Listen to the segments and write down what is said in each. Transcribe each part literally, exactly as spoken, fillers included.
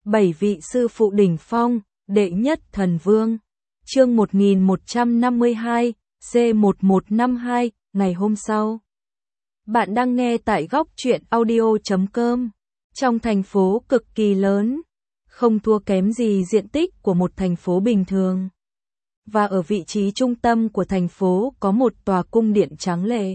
Bảy vị sư phụ đỉnh phong, đệ nhất thần vương. Chương một nghìn một trăm năm mươi hai, C một một năm hai, ngày hôm sau. Bạn đang nghe tại góc truyện audio chấm com. Trong thành phố cực kỳ lớn, không thua kém gì diện tích của một thành phố bình thường. Và ở vị trí trung tâm của thành phố có một tòa cung điện tráng lệ.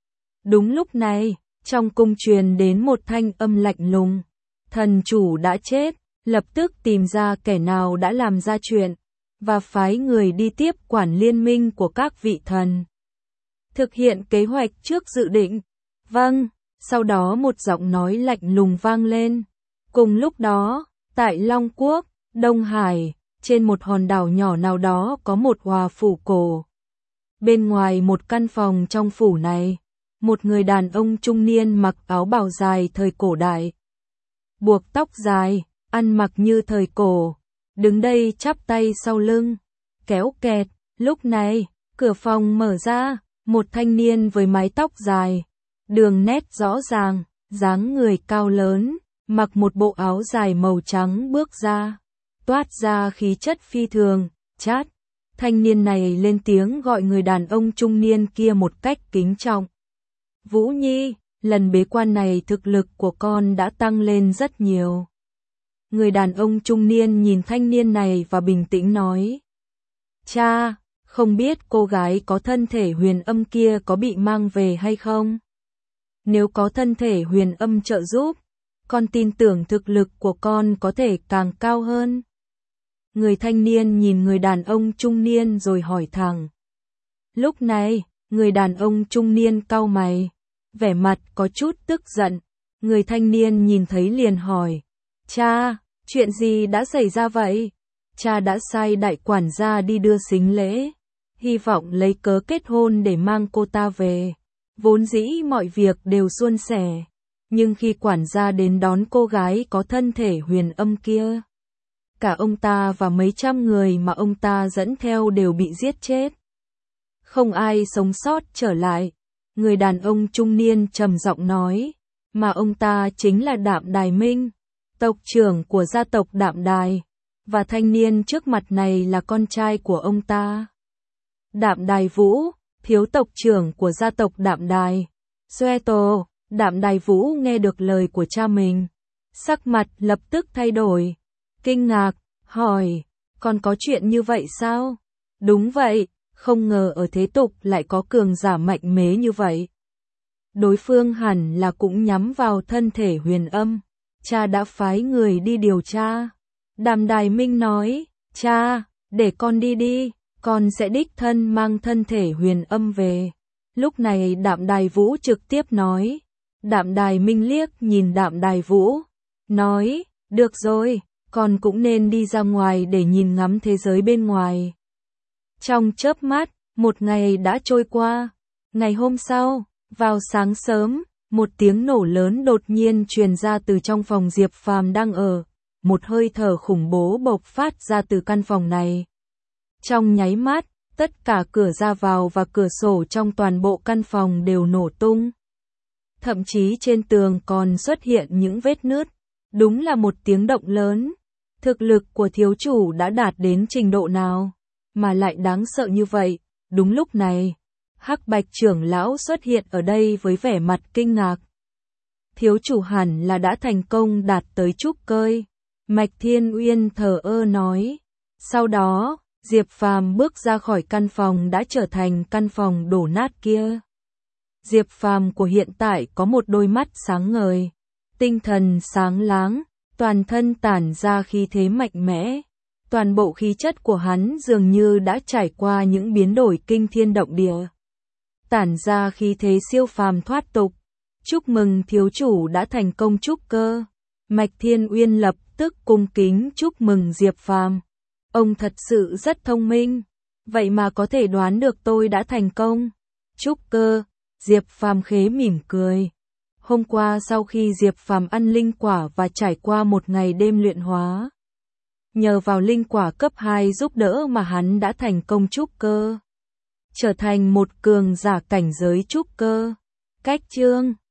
Đúng lúc này, trong cung truyền đến một thanh âm lạnh lùng. Thần chủ đã chết, lập tức tìm ra kẻ nào đã làm ra chuyện, và phái người đi tiếp quản liên minh của các vị thần. Thực hiện kế hoạch trước dự định. Vâng, sau đó một giọng nói lạnh lùng vang lên. Cùng lúc đó, tại Long Quốc, Đông Hải, trên một hòn đảo nhỏ nào đó có một hòa phủ cổ. Bên ngoài một căn phòng trong phủ này, một người đàn ông trung niên mặc áo bào dài thời cổ đại. Buộc tóc dài, ăn mặc như thời cổ, đứng đây chắp tay sau lưng, kéo kẹt. Lúc này, cửa phòng mở ra, một thanh niên với mái tóc dài, đường nét rõ ràng, dáng người cao lớn, mặc một bộ áo dài màu trắng bước ra, toát ra khí chất phi thường. Chát, thanh niên này lên tiếng gọi người đàn ông trung niên kia một cách kính trọng. Vũ Nhi, lần bế quan này thực lực của con đã tăng lên rất nhiều. Người đàn ông trung niên nhìn thanh niên này và bình tĩnh nói. Cha, không biết cô gái có thân thể huyền âm kia có bị mang về hay không? Nếu có thân thể huyền âm trợ giúp, con tin tưởng thực lực của con có thể càng cao hơn. Người thanh niên nhìn người đàn ông trung niên rồi hỏi thẳng. Lúc này, người đàn ông trung niên cau mày, vẻ mặt có chút tức giận. Người thanh niên nhìn thấy liền hỏi. Cha, chuyện gì đã xảy ra vậy? Cha đã sai đại quản gia đi đưa sính lễ, hy vọng lấy cớ kết hôn để mang cô ta về. Vốn dĩ mọi việc đều suôn sẻ, nhưng khi quản gia đến đón cô gái có thân thể huyền âm kia, cả ông ta và mấy trăm người mà ông ta dẫn theo đều bị giết chết. Không ai sống sót trở lại. Người đàn ông trung niên trầm giọng nói, mà ông ta chính là Đạm Đài Minh, tộc trưởng của gia tộc Đạm Đài, và thanh niên trước mặt này là con trai của ông ta. Đạm Đài Vũ, thiếu tộc trưởng của gia tộc Đạm Đài. Xoe tổ, Đạm Đài Vũ nghe được lời của cha mình, sắc mặt lập tức thay đổi, kinh ngạc, hỏi, còn có chuyện như vậy sao? Đúng vậy. Không ngờ ở thế tục lại có cường giả mạnh mẽ như vậy. Đối phương hẳn là cũng nhắm vào thân thể huyền âm. Cha đã phái người đi điều tra. Đàm Đài Minh nói, cha, để con đi đi, con sẽ đích thân mang thân thể huyền âm về. Lúc này Đạm Đài Vũ trực tiếp nói. Đạm Đài Minh liếc nhìn Đạm Đài Vũ, nói, được rồi, con cũng nên đi ra ngoài để nhìn ngắm thế giới bên ngoài. Trong chớp mắt, một ngày đã trôi qua. Ngày hôm sau, vào sáng sớm, một tiếng nổ lớn đột nhiên truyền ra từ trong phòng Diệp Phàm đang ở. Một hơi thở khủng bố bộc phát ra từ căn phòng này. Trong nháy mắt, tất cả cửa ra vào và cửa sổ trong toàn bộ căn phòng đều nổ tung. Thậm chí trên tường còn xuất hiện những vết nứt. Đúng là một tiếng động lớn. Thực lực của thiếu chủ đã đạt đến trình độ nào mà lại đáng sợ như vậy? Đúng lúc này, Hắc Bạch trưởng lão xuất hiện ở đây với vẻ mặt kinh ngạc. Thiếu chủ hẳn là đã thành công đạt tới trúc cơ. Mạch Thiên Uyên thờ ơ nói. Sau đó, Diệp Phàm bước ra khỏi căn phòng đã trở thành căn phòng đổ nát kia. Diệp Phàm của hiện tại có một đôi mắt sáng ngời, tinh thần sáng láng, toàn thân tản ra khí thế mạnh mẽ. Toàn bộ khí chất của hắn dường như đã trải qua những biến đổi kinh thiên động địa. Tản ra khí thế siêu phàm thoát tục. Chúc mừng thiếu chủ đã thành công trúc cơ. Mạch Thiên Uyên lập tức cung kính chúc mừng Diệp Phàm. Ông thật sự rất thông minh. Vậy mà có thể đoán được tôi đã thành công trúc cơ. Diệp Phàm khẽ mỉm cười. Hôm qua sau khi Diệp Phàm ăn linh quả và trải qua một ngày đêm luyện hóa, nhờ vào linh quả cấp hai giúp đỡ mà hắn đã thành công trúc cơ, trở thành một cường giả cảnh giới trúc cơ. Cách chương